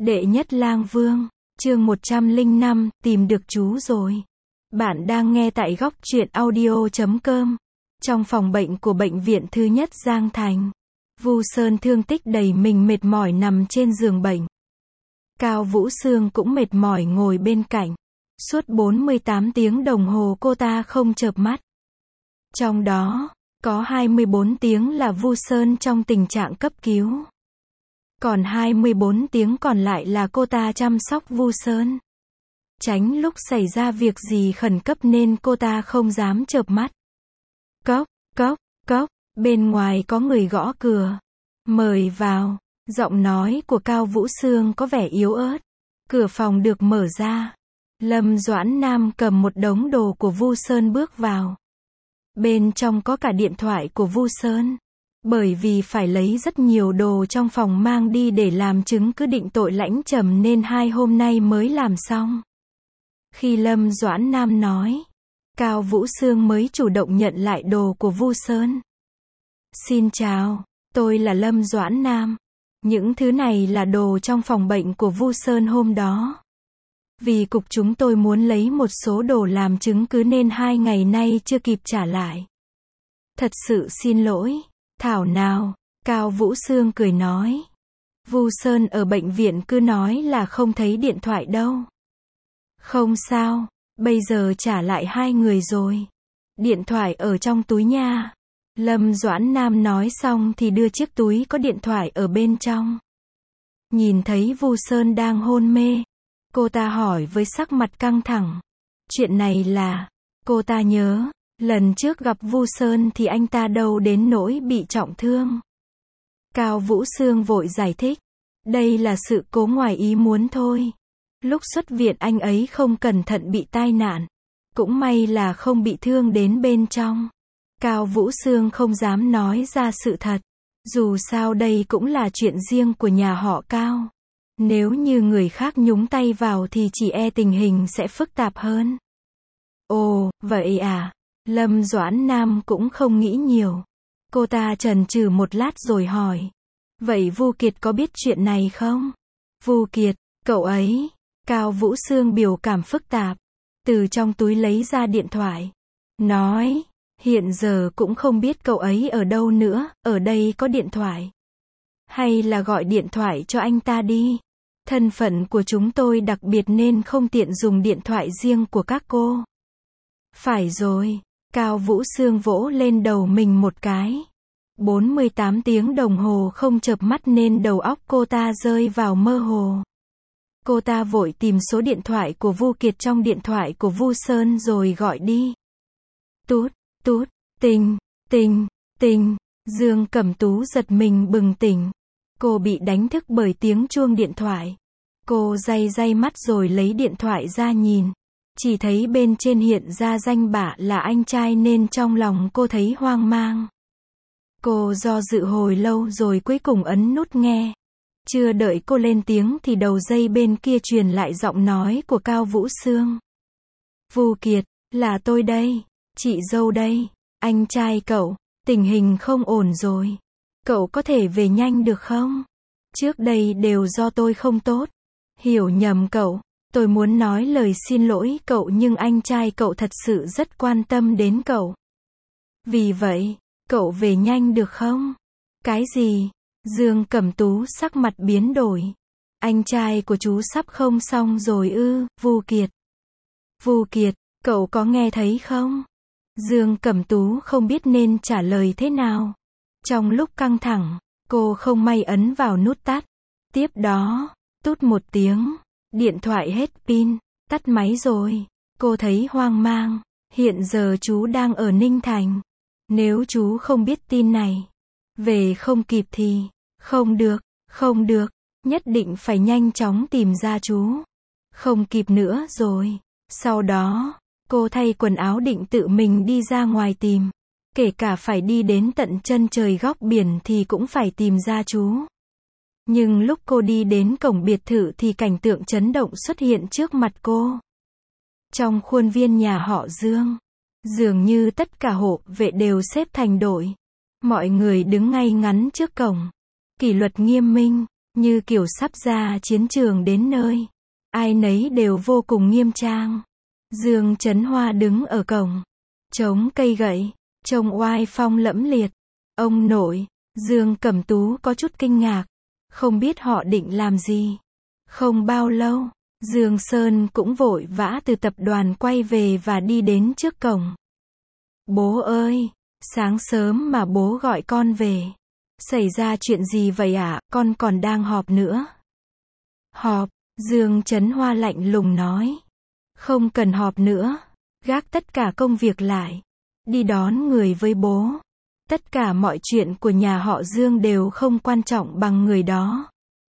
Đệ nhất lang vương, chương 105, tìm được chú rồi. Bạn đang nghe tại góc truyện audio.com. Trong phòng bệnh của bệnh viện thứ nhất Giang Thành, Vu Sơn thương tích đầy mình mệt mỏi nằm trên giường bệnh. Cao Vũ Sương cũng mệt mỏi ngồi bên cạnh. Suốt 48 tiếng đồng hồ cô ta không chợp mắt. Trong đó, có 24 tiếng là Vu Sơn trong tình trạng cấp cứu. Còn 24 tiếng còn lại là cô ta chăm sóc Vu Sơn. Tránh lúc xảy ra việc gì khẩn cấp nên cô ta không dám chợp mắt. Cốc, cốc, cốc, bên ngoài có người gõ cửa. Mời vào. Giọng nói của Cao Vũ Sương có vẻ yếu ớt. Cửa phòng được mở ra. Lâm Doãn Nam cầm một đống đồ của Vu Sơn bước vào. Bên trong có cả điện thoại của Vu Sơn. Bởi vì phải lấy rất nhiều đồ trong phòng mang đi để làm chứng cứ định tội lãnh trầm nên 2 hôm nay mới làm xong. Khi Lâm Doãn Nam nói, Cao Vũ Sương mới chủ động nhận lại đồ của Vu Sơn. Xin chào, tôi là Lâm Doãn Nam. Những thứ này là đồ trong phòng bệnh của Vu Sơn hôm đó. Vì cục chúng tôi muốn lấy một số đồ làm chứng cứ nên 2 ngày nay chưa kịp trả lại. Thật sự xin lỗi. Thảo nào, Cao Vũ Sương cười nói. Vu Sơn ở bệnh viện cứ nói là không thấy điện thoại đâu. Không sao, bây giờ trả lại 2 người rồi. Điện thoại ở trong túi nha. Lâm Doãn Nam nói xong thì đưa chiếc túi có điện thoại ở bên trong. Nhìn thấy Vu Sơn đang hôn mê, cô ta hỏi với sắc mặt căng thẳng. Chuyện này là, cô ta nhớ, lần trước gặp Vu Sơn thì anh ta đâu đến nỗi bị trọng thương. Cao Vũ Sương vội giải thích. Đây là sự cố ngoài ý muốn thôi. Lúc xuất viện anh ấy không cẩn thận bị tai nạn. Cũng may là không bị thương đến bên trong. Cao Vũ Sương không dám nói ra sự thật. Dù sao đây cũng là chuyện riêng của nhà họ Cao. Nếu như người khác nhúng tay vào thì chỉ e tình hình sẽ phức tạp hơn. Ồ, vậy à? Lâm Doãn Nam cũng không nghĩ nhiều. Cô ta chần chừ một lát rồi hỏi. Vậy Vu Kiệt có biết chuyện này không? Vu Kiệt, cậu ấy. Cao Vũ Sương biểu cảm phức tạp. Từ trong túi lấy ra điện thoại. Nói, hiện giờ cũng không biết cậu ấy ở đâu nữa, ở đây có điện thoại. Hay là gọi điện thoại cho anh ta đi. Thân phận của chúng tôi đặc biệt nên không tiện dùng điện thoại riêng của các cô. Phải rồi. Cao Vũ Sương vỗ lên đầu mình một cái. 48 tiếng đồng hồ không chợp mắt nên đầu óc cô ta rơi vào mơ hồ. Cô ta vội tìm số điện thoại của Vu Kiệt trong điện thoại của Vu Sơn rồi gọi đi. Tút, tút, Tình, Tình, Tình. Dương Cẩm Tú giật mình bừng tỉnh. Cô bị đánh thức bởi tiếng chuông điện thoại. Cô day mắt rồi lấy điện thoại ra nhìn. Chỉ thấy bên trên hiện ra danh bạ là anh trai nên trong lòng cô thấy hoang mang. Cô do dự hồi lâu rồi cuối cùng ấn nút nghe. Chưa đợi cô lên tiếng thì đầu dây bên kia truyền lại giọng nói của Cao Vũ Sương. Vu Kiệt, là tôi đây. Chị dâu đây. Anh trai cậu, tình hình không ổn rồi. Cậu có thể về nhanh được không? Trước đây đều do tôi không tốt. Hiểu nhầm cậu. Tôi muốn nói lời xin lỗi cậu nhưng anh trai cậu thật sự rất quan tâm đến cậu. Vì vậy, cậu về nhanh được không? Cái gì? Dương Cẩm Tú sắc mặt biến đổi. Anh trai của chú sắp không xong rồi ư? Vu Kiệt. Vu Kiệt, cậu có nghe thấy không? Dương Cẩm Tú không biết nên trả lời thế nào. Trong lúc căng thẳng, cô không may ấn vào nút tắt. Tiếp đó, tút một tiếng. Điện thoại hết pin, tắt máy rồi. Cô thấy hoang mang. Hiện giờ chú đang ở Ninh Thành. Nếu chú không biết tin này, về không kịp thì, không được, nhất định phải nhanh chóng tìm ra chú. Không kịp nữa rồi. Sau đó, cô thay quần áo định tự mình đi ra ngoài tìm. Kể cả phải đi đến tận chân trời góc biển thì cũng phải tìm ra chú. Nhưng lúc cô đi đến cổng biệt thự thì cảnh tượng chấn động xuất hiện trước mặt cô. Trong khuôn viên nhà họ Dương, dường như tất cả hộ vệ đều xếp thành đội. Mọi người đứng ngay ngắn trước cổng. Kỷ luật nghiêm minh, như kiểu sắp ra chiến trường đến nơi. Ai nấy đều vô cùng nghiêm trang. Dương Chấn Hoa đứng ở cổng, chống cây gậy, trông oai phong lẫm liệt. Ông nội, Dương Cẩm Tú có chút kinh ngạc, không biết họ định làm gì. Không bao lâu, Dương Sơn cũng vội vã từ tập đoàn quay về và đi đến trước cổng. Bố ơi, sáng sớm mà bố gọi con về. Xảy ra chuyện gì vậy ạ? Con còn đang họp nữa. Họp, Dương Chấn Hoa lạnh lùng nói. Không cần họp nữa, gác tất cả công việc lại. Đi đón người với bố. Tất cả mọi chuyện của nhà họ Dương đều không quan trọng bằng người đó.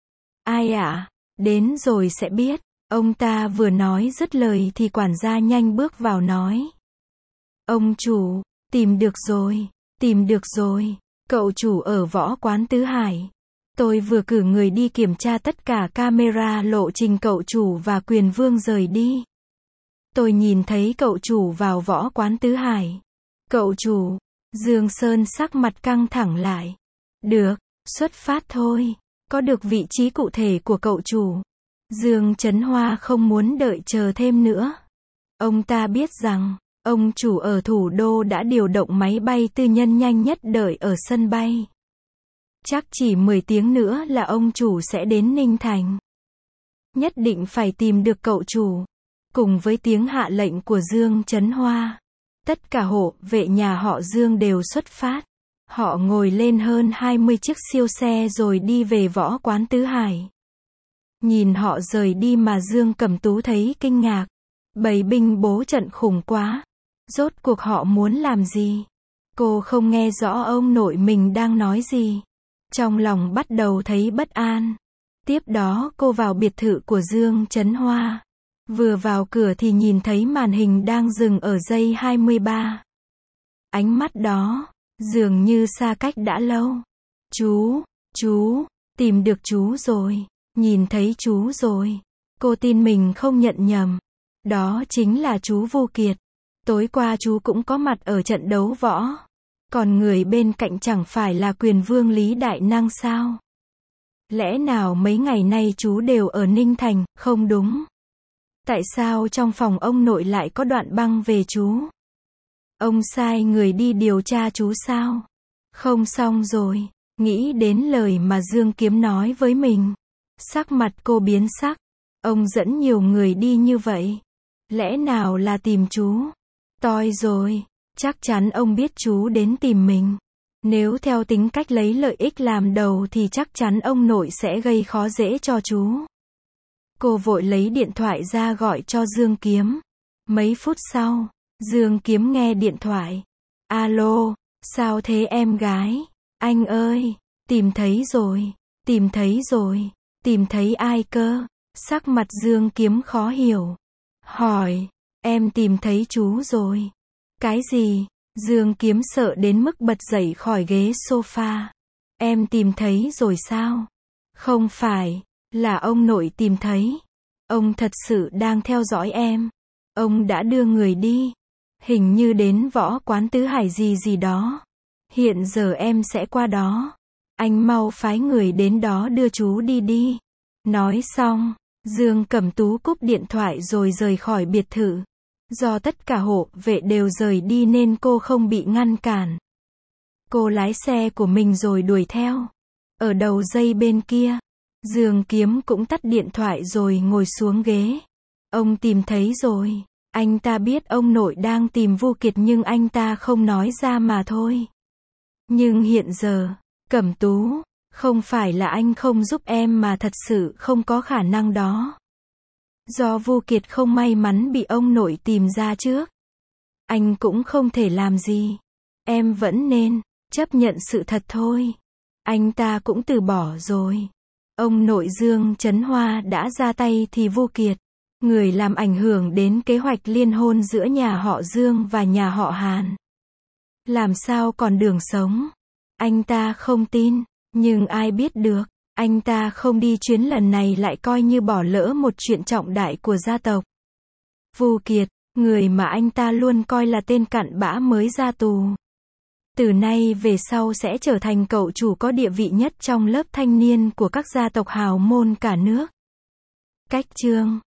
Ai ạ? Đến rồi sẽ biết. Ông ta vừa nói dứt lời thì quản gia nhanh bước vào nói. Ông chủ, tìm được rồi, tìm được rồi. Cậu chủ ở võ quán Tứ Hải. Tôi vừa cử người đi kiểm tra tất cả camera lộ trình cậu chủ và Quyền Vương rời đi. Tôi nhìn thấy cậu chủ vào võ quán Tứ Hải. Cậu chủ, Dương Sơn sắc mặt căng thẳng lại. Được, xuất phát thôi. Có được vị trí cụ thể của cậu chủ. Dương Chấn Hoa không muốn đợi chờ thêm nữa. Ông ta biết rằng, ông chủ ở thủ đô đã điều động máy bay tư nhân nhanh nhất đợi ở sân bay. Chắc chỉ 10 tiếng nữa là ông chủ sẽ đến Ninh Thành. Nhất định phải tìm được cậu chủ. Cùng với tiếng hạ lệnh của Dương Chấn Hoa, tất cả hộ vệ nhà họ Dương đều xuất phát. Họ ngồi lên hơn 20 chiếc siêu xe rồi đi về võ quán Tứ Hải. Nhìn họ rời đi mà Dương Cẩm Tú thấy kinh ngạc. Bầy binh bố trận khủng quá. Rốt cuộc họ muốn làm gì? Cô không nghe rõ ông nội mình đang nói gì. Trong lòng bắt đầu thấy bất an. Tiếp đó cô vào biệt thự của Dương Chấn Hoa. Vừa vào cửa thì nhìn thấy màn hình đang dừng ở giây 23. Ánh mắt đó, dường như xa cách đã lâu. Chú, tìm được chú rồi. Nhìn thấy chú rồi. Cô tin mình không nhận nhầm. Đó chính là chú Vu Kiệt. Tối qua chú cũng có mặt ở trận đấu võ. Còn người bên cạnh chẳng phải là Quyền Vương Lý Đại Năng sao? Lẽ nào mấy ngày nay chú đều ở Ninh Thành, không đúng? Tại sao trong phòng ông nội lại có đoạn băng về chú? Ông sai người đi điều tra chú sao? Không xong rồi. Nghĩ đến lời mà Dương Kiếm nói với mình. Sắc mặt cô biến sắc. Ông dẫn nhiều người đi như vậy. Lẽ nào là tìm chú? Toi rồi. Chắc chắn ông biết chú đến tìm mình. Nếu theo tính cách lấy lợi ích làm đầu thì chắc chắn ông nội sẽ gây khó dễ cho chú. Cô vội lấy điện thoại ra gọi cho Dương Kiếm. Mấy phút sau, Dương Kiếm nghe điện thoại. Alo, sao thế em gái? Anh ơi, tìm thấy rồi, tìm thấy rồi, tìm thấy ai cơ? Sắc mặt Dương Kiếm khó hiểu. Hỏi, em tìm thấy chú rồi. Cái gì? Dương Kiếm sợ đến mức bật dậy khỏi ghế sofa. Em tìm thấy rồi sao? Không phải, là ông nội tìm thấy. Ông thật sự đang theo dõi em. Ông đã đưa người đi. Hình như đến võ quán Tứ Hải gì đó. Hiện giờ em sẽ qua đó. Anh mau phái người đến đó đưa chú đi. Nói xong, Dương Cẩm Tú cúp điện thoại rồi rời khỏi biệt thự. Do tất cả hộ vệ đều rời đi nên cô không bị ngăn cản. Cô lái xe của mình rồi đuổi theo. Ở đầu dây bên kia, Dương Kiếm cũng tắt điện thoại rồi ngồi xuống ghế. Ông tìm thấy rồi. Anh ta biết ông nội đang tìm Vu Kiệt nhưng anh ta không nói ra mà thôi. Nhưng hiện giờ, Cẩm Tú, không phải là anh không giúp em mà thật sự không có khả năng đó. Do Vu Kiệt không may mắn bị ông nội tìm ra trước. Anh cũng không thể làm gì. Em vẫn nên chấp nhận sự thật thôi. Anh ta cũng từ bỏ rồi. Ông nội Dương Chấn Hoa đã ra tay thì Vu Kiệt, người làm ảnh hưởng đến kế hoạch liên hôn giữa nhà họ Dương và nhà họ Hàn. Làm sao còn đường sống? Anh ta không tin, nhưng ai biết được, anh ta không đi chuyến lần này lại coi như bỏ lỡ một chuyện trọng đại của gia tộc. Vu Kiệt, người mà anh ta luôn coi là tên cặn bã mới ra tù. Từ nay về sau sẽ trở thành cậu chủ có địa vị nhất trong lớp thanh niên của các gia tộc hào môn cả nước. Cách chương